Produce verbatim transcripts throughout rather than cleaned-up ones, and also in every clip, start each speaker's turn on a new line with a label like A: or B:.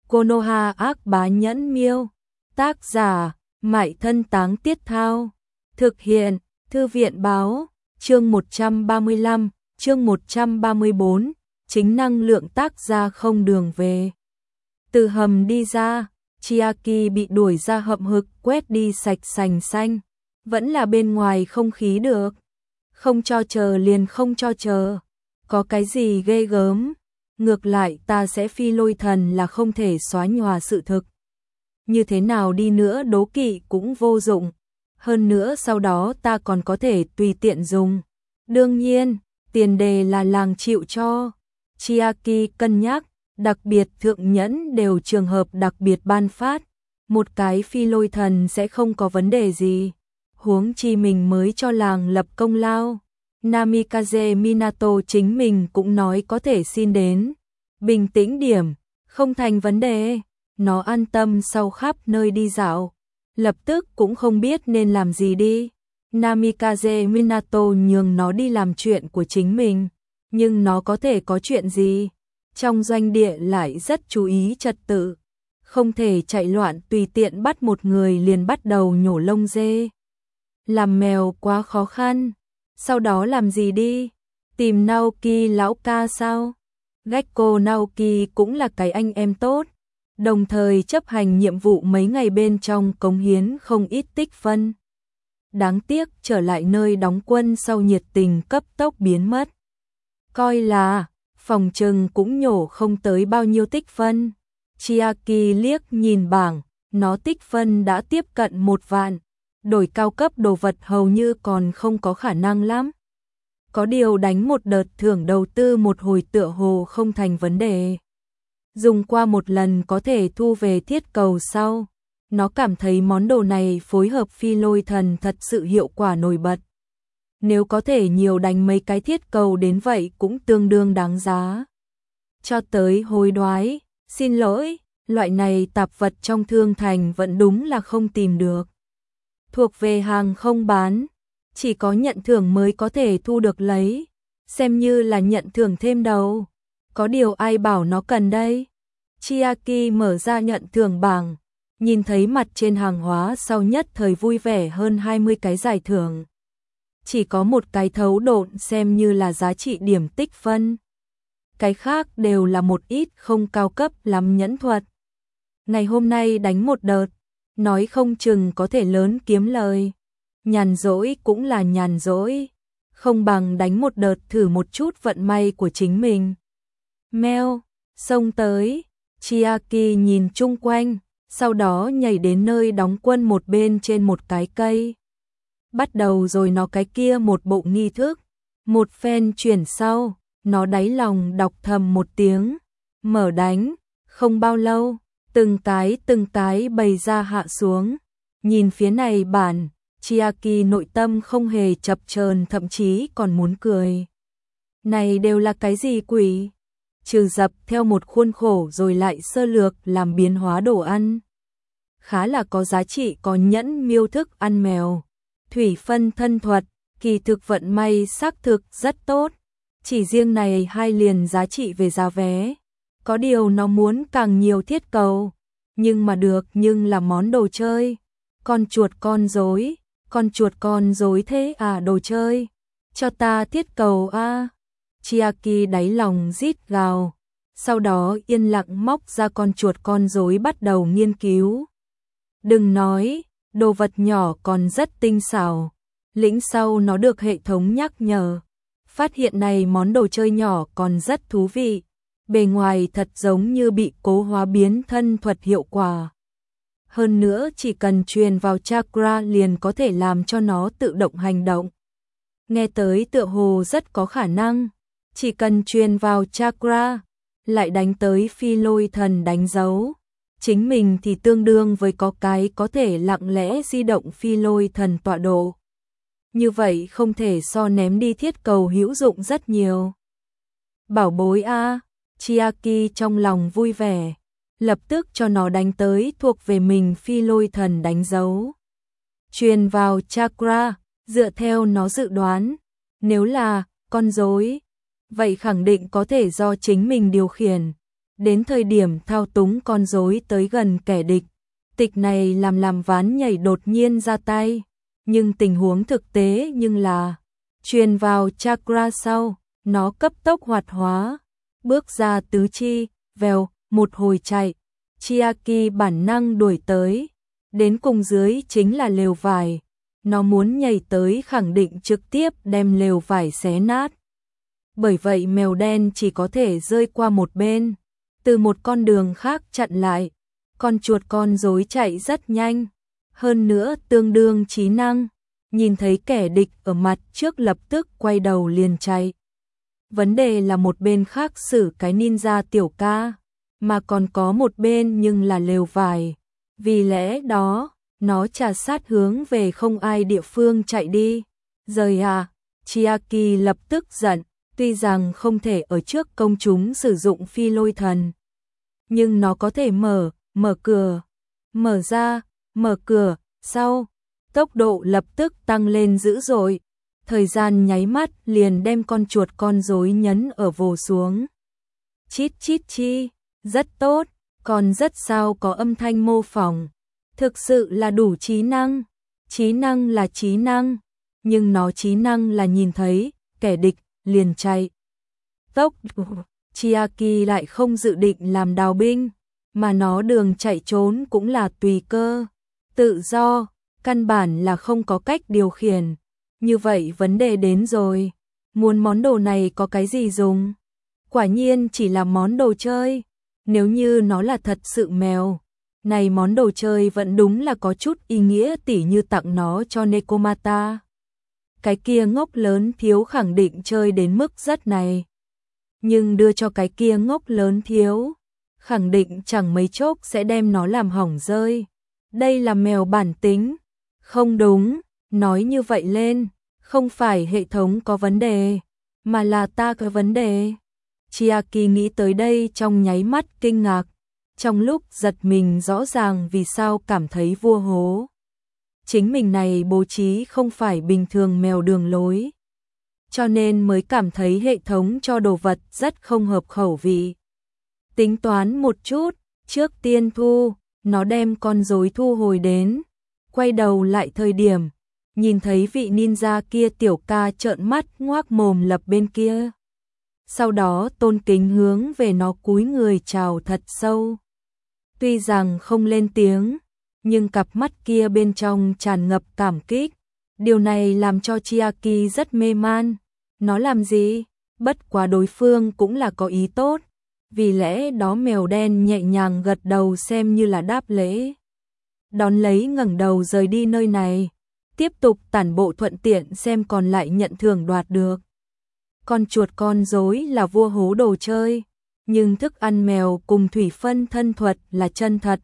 A: Konoha ác bá nhẫn miêu. Tác giả, Mại Thân Táng Tiết Thao. Thực hiện, Thư viện báo. Chương một trăm ba mươi lăm, chương một trăm ba mươi bốn, chính năng lượng tác ra không đường về. Từ hầm đi ra, Chiaki bị đuổi ra hậm hực quét đi sạch sành xanh. Vẫn là bên ngoài không khí được. Không cho chờ liền không cho chờ. Có cái gì ghê gớm. Ngược lại ta sẽ phi lôi thần là không thể xóa nhòa sự thực. Như thế nào đi nữa đố kỵ cũng vô dụng. Hơn nữa sau đó ta còn có thể tùy tiện dùng. Đương nhiên, tiền đề là làng chịu cho. Chiaki cân nhắc, đặc biệt thượng nhẫn đều trường hợp đặc biệt ban phát. Một cái phi lôi thần sẽ không có vấn đề gì. Huống chi mình mới cho làng lập công lao. Namikaze Minato chính mình cũng nói có thể xin đến. Bình tĩnh điểm, không thành vấn đề. Nó an tâm sau khắp nơi đi dạo. Lập tức cũng không biết nên làm gì đi. Namikaze Minato nhường nó đi làm chuyện của chính mình. Nhưng nó có thể có chuyện gì? Trong doanh địa lại rất chú ý trật tự. Không thể chạy loạn tùy tiện bắt một người liền bắt đầu nhổ lông dê. Làm mèo quá khó khăn. Sau đó làm gì đi? Tìm Naoki lão ca sao? Gekko Naoki cũng là cái anh em tốt. Đồng thời chấp hành nhiệm vụ mấy ngày bên trong cống hiến không ít tích phân. Đáng tiếc trở lại nơi đóng quân sau nhiệt tình cấp tốc biến mất. Coi là, phòng trừng cũng nhổ không tới bao nhiêu tích phân. Chiaki liếc nhìn bảng, nó tích phân đã tiếp cận một vạn. Đổi cao cấp đồ vật hầu như còn không có khả năng lắm. Có điều đánh một đợt thưởng đầu tư một hồi tựa hồ không thành vấn đề. Dùng qua một lần có thể thu về thiết cầu sau. Nó cảm thấy món đồ này phối hợp phi lôi thần thật sự hiệu quả nổi bật. Nếu có thể nhiều đánh mấy cái thiết cầu đến vậy cũng tương đương đáng giá. Cho tới hối đoái, xin lỗi, loại này tạp vật trong thương thành vẫn đúng là không tìm được. Thuộc về hàng không bán, chỉ có nhận thưởng mới có thể thu được lấy, xem như là nhận thưởng thêm đầu. Có điều ai bảo nó cần đây? Chiaki mở ra nhận thưởng bảng, nhìn thấy mặt trên hàng hóa sau nhất thời vui vẻ hơn hai mươi cái giải thưởng. Chỉ có một cái thấu độn xem như là giá trị điểm tích phân. Cái khác đều là một ít không cao cấp lắm nhẫn thuật. Ngày hôm nay đánh một đợt, nói không chừng có thể lớn kiếm lời. Nhàn rỗi cũng là nhàn rỗi, không bằng đánh một đợt thử một chút vận may của chính mình. Meo, xông tới, Chiaki nhìn chung quanh, sau đó nhảy đến nơi đóng quân một bên trên một cái cây. Bắt đầu rồi nó cái kia một bộ nghi thức, một phen chuyển sau, nó đáy lòng đọc thầm một tiếng, mở đánh, không bao lâu, từng cái từng cái bày ra hạ xuống, nhìn phía này bản, Chiaki nội tâm không hề chập chờn thậm chí còn muốn cười. Này đều là cái gì quỷ? Trừ dập theo một khuôn khổ rồi lại sơ lược làm biến hóa đồ ăn. Khá là có giá trị có nhẫn miêu thức ăn mèo. Thủy phân thân thuật, kỳ thực vận may xác thực rất tốt. Chỉ riêng này hai liền giá trị về giá vé. Có điều nó muốn càng nhiều thiết cầu. Nhưng mà được nhưng là món đồ chơi. Con chuột con rối, con chuột con rối thế à đồ chơi. Cho ta thiết cầu a. À. Chiaki đáy lòng rít gào. Sau đó yên lặng móc ra con chuột con rối bắt đầu nghiên cứu. Đừng nói, đồ vật nhỏ còn rất tinh xảo. Lĩnh sau nó được hệ thống nhắc nhở. Phát hiện này món đồ chơi nhỏ còn rất thú vị. Bề ngoài thật giống như bị cố hóa biến thân thuật hiệu quả. Hơn nữa chỉ cần truyền vào chakra liền có thể làm cho nó tự động hành động. Nghe tới tựa hồ rất có khả năng. Chỉ cần truyền vào chakra, lại đánh tới phi lôi thần đánh dấu. Chính mình thì tương đương với có cái có thể lặng lẽ di động phi lôi thần tọa độ. Như vậy không thể so ném đi thiết cầu hữu dụng rất nhiều. Bảo bối a, Chiaki trong lòng vui vẻ, lập tức cho nó đánh tới thuộc về mình phi lôi thần đánh dấu. Truyền vào chakra, dựa theo nó dự đoán, nếu là con rối, vậy khẳng định có thể do chính mình điều khiển. Đến thời điểm thao túng con rối tới gần kẻ địch, tịch này làm làm ván nhảy đột nhiên ra tay, nhưng tình huống thực tế nhưng là truyền vào chakra sau, nó cấp tốc hoạt hóa, bước ra tứ chi, vèo, một hồi chạy, Chiaki bản năng đuổi tới, đến cùng dưới chính là lều vải, nó muốn nhảy tới khẳng định trực tiếp đem lều vải xé nát. Bởi vậy mèo đen chỉ có thể rơi qua một bên, từ một con đường khác chặn lại, con chuột con rối chạy rất nhanh, hơn nữa tương đương trí năng, nhìn thấy kẻ địch ở mặt trước lập tức quay đầu liền chạy. Vấn đề là một bên khác xử cái ninja tiểu ca, mà còn có một bên nhưng là lều vải, vì lẽ đó, nó trà sát hướng về không ai địa phương chạy đi. Rời à, Chiaki lập tức giận, tuy rằng không thể ở trước công chúng sử dụng phi lôi thần, nhưng nó có thể mở, mở cửa, mở ra, mở cửa, sau, tốc độ lập tức tăng lên dữ dội, thời gian nháy mắt liền đem con chuột con rối nhấn ở vồ xuống. Chít chít chi, rất tốt, còn rất sao có âm thanh mô phỏng, thực sự là đủ trí năng, trí năng là trí năng, nhưng nó trí năng là nhìn thấy, kẻ địch, liền chạy. Tốc, Chiaki lại không dự định làm đào binh, mà nó đường chạy trốn cũng là tùy cơ, tự do, căn bản là không có cách điều khiển. Như vậy vấn đề đến rồi, muốn món đồ này có cái gì dùng? Quả nhiên chỉ là món đồ chơi, nếu như nó là thật sự mèo, này món đồ chơi vẫn đúng là có chút ý nghĩa tỉ như tặng nó cho Nekomata. Cái kia ngốc lớn thiếu khẳng định chơi đến mức rất này. Nhưng đưa cho cái kia ngốc lớn thiếu, khẳng định chẳng mấy chốc sẽ đem nó làm hỏng rơi. Đây là mèo bản tính. Không đúng, nói như vậy lên, không phải hệ thống có vấn đề, mà là ta có vấn đề. Chiaki nghĩ tới đây trong nháy mắt kinh ngạc, trong lúc giật mình rõ ràng vì sao cảm thấy vua hố. Chính mình này bố trí không phải bình thường mèo đường lối, cho nên mới cảm thấy hệ thống cho đồ vật rất không hợp khẩu vị. Tính toán một chút, trước tiên thu, nó đem con rối thu hồi đến, quay đầu lại thời điểm, nhìn thấy vị ninja kia tiểu ca trợn mắt ngoác mồm lập bên kia. Sau đó tôn kính hướng về nó cúi người chào thật sâu. Tuy rằng không lên tiếng, nhưng cặp mắt kia bên trong tràn ngập cảm kích. Điều này làm cho Chiaki rất mê man. Nó làm gì? Bất quá đối phương cũng là có ý tốt. Vì lẽ đó mèo đen nhẹ nhàng gật đầu xem như là đáp lễ. Đón lấy ngẩng đầu rời đi nơi này. Tiếp tục tản bộ thuận tiện xem còn lại nhận thưởng đoạt được. Con chuột con rối là vua hố đồ chơi. Nhưng thức ăn mèo cùng thủy phân thân thuật là chân thật.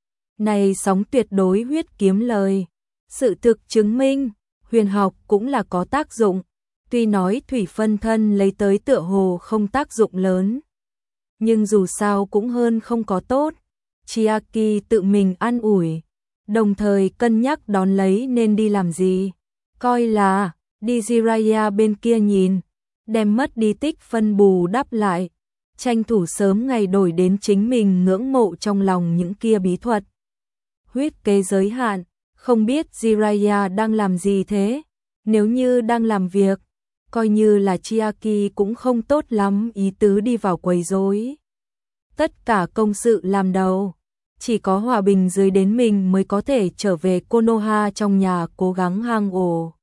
A: Này sóng tuyệt đối huyết kiếm lời. Sự thực chứng minh, huyền học cũng là có tác dụng. Tuy nói thủy phân thân lấy tới tựa hồ không tác dụng lớn, nhưng dù sao cũng hơn không có tốt. Chiaki tự mình an ủi, đồng thời cân nhắc đón lấy nên đi làm gì. Coi là, đi Jiraiya bên kia nhìn, đem mất đi tích phân bù đắp lại, tranh thủ sớm ngày đổi đến chính mình ngưỡng mộ trong lòng những kia bí thuật. Huyết kế giới hạn, không biết Jiraiya đang làm gì thế, nếu như đang làm việc, coi như là Chiaki cũng không tốt lắm ý tứ đi vào quấy rối. Tất cả công sự làm đầu, chỉ có hòa bình dưới đến mình mới có thể trở về Konoha trong nhà cố gắng hang ổ.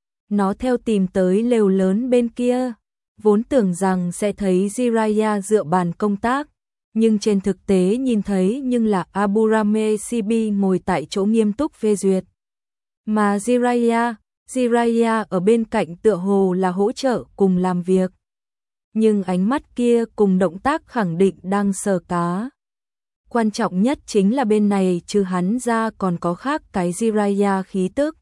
A: Nó theo tìm tới lều lớn bên kia, vốn tưởng rằng sẽ thấy Jiraiya dựa bàn công tác, nhưng trên thực tế nhìn thấy nhưng là Aburame Shibi ngồi tại chỗ nghiêm túc phê duyệt. Mà Jiraiya, Jiraiya ở bên cạnh tựa hồ là hỗ trợ cùng làm việc. Nhưng ánh mắt kia cùng động tác khẳng định đang sờ cá. Quan trọng nhất chính là bên này trừ hắn ra còn có khác cái Jiraiya khí tức.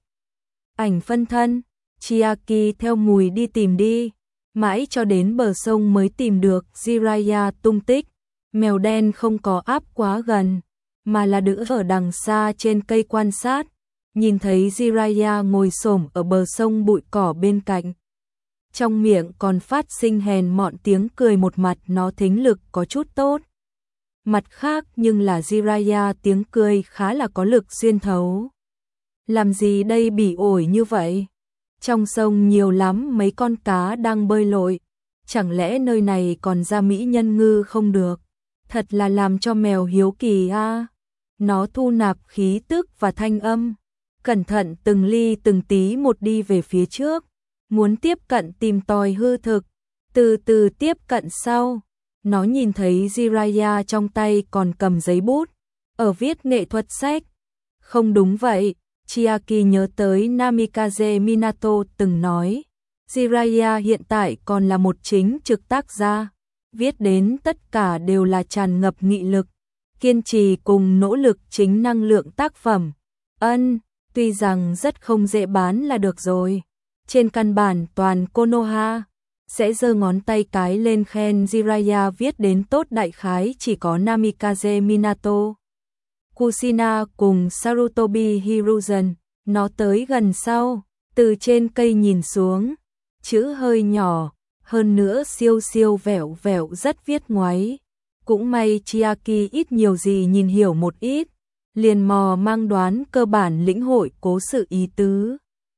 A: Ảnh phân thân, Chiaki theo mùi đi tìm đi, mãi cho đến bờ sông mới tìm được Jiraiya tung tích. Mèo đen không có áp quá gần, mà là đứng ở đằng xa trên cây quan sát, nhìn thấy Jiraiya ngồi xổm ở bờ sông bụi cỏ bên cạnh. Trong miệng còn phát sinh hèn mọn tiếng cười, một mặt nó thính lực có chút tốt. Mặt khác nhưng là Jiraiya tiếng cười khá là có lực xuyên thấu. Làm gì đây bỉ ổi như vậy? Trong sông nhiều lắm mấy con cá đang bơi lội. Chẳng lẽ nơi này còn ra mỹ nhân ngư không được? Thật là làm cho mèo hiếu kỳ a. À. Nó thu nạp khí tức và thanh âm. Cẩn thận từng ly từng tí một đi về phía trước. Muốn tiếp cận tìm tòi hư thực. Từ từ tiếp cận sau. Nó nhìn thấy Jiraiya trong tay còn cầm giấy bút. Ở viết nghệ thuật sách. Không đúng vậy. Chiaki nhớ tới Namikaze Minato từng nói. Jiraiya hiện tại còn là một chính trực tác gia. Viết đến tất cả đều là tràn ngập nghị lực. Kiên trì cùng nỗ lực chính năng lượng tác phẩm. Ân, tuy rằng rất không dễ bán là được rồi. Trên căn bản toàn Konoha sẽ giơ ngón tay cái lên khen Jiraiya viết đến tốt, đại khái chỉ có Namikaze Minato, Kushina cùng Sarutobi Hiruzen. Nó tới gần sau, từ trên cây nhìn xuống, chữ hơi nhỏ, hơn nữa siêu siêu vẹo vẹo rất viết ngoáy. Cũng may Chiaki ít nhiều gì nhìn hiểu một ít, liền mò mang đoán cơ bản lĩnh hội cố sự ý tứ.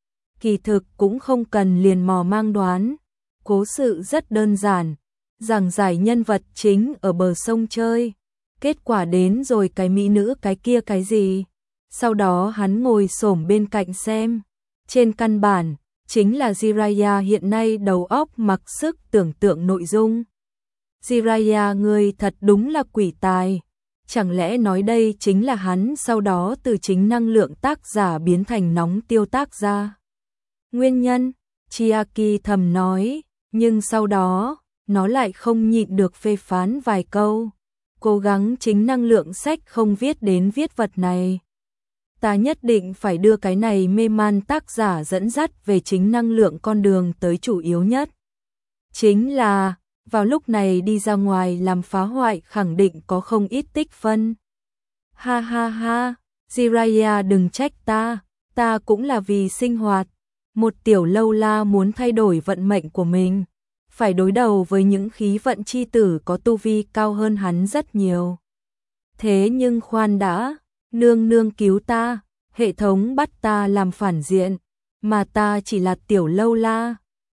A: Kỳ thực cũng không cần liền mò mang đoán, cố sự rất đơn giản, giảng giải nhân vật chính ở bờ sông chơi, kết quả đến rồi cái mỹ nữ cái kia cái gì. Sau đó hắn ngồi xổm bên cạnh xem, trên căn bản, chính là Jiraiya hiện nay đầu óc mặc sức tưởng tượng nội dung. Jiraiya người thật đúng là quỷ tài, chẳng lẽ nói đây chính là hắn sau đó từ chính năng lượng tác giả biến thành nóng tiêu tác ra. Nguyên nhân, Chiaki thầm nói, nhưng sau đó, nó lại không nhịn được phê phán vài câu, cố gắng chính năng lượng sách không viết đến viết vật này. Ta nhất định phải đưa cái này mê man tác giả dẫn dắt về chính năng lượng con đường tới chủ yếu nhất. Chính là, vào lúc này đi ra ngoài làm phá hoại khẳng định có không ít tích phân. Ha ha ha, Jiraiya đừng trách ta, ta cũng là vì sinh hoạt. Một tiểu lâu la muốn thay đổi vận mệnh của mình, phải đối đầu với những khí vận chi tử có tu vi cao hơn hắn rất nhiều. Thế nhưng khoan đã, nương nương cứu ta, hệ thống bắt ta làm phản diện, mà ta chỉ là tiểu lâu la,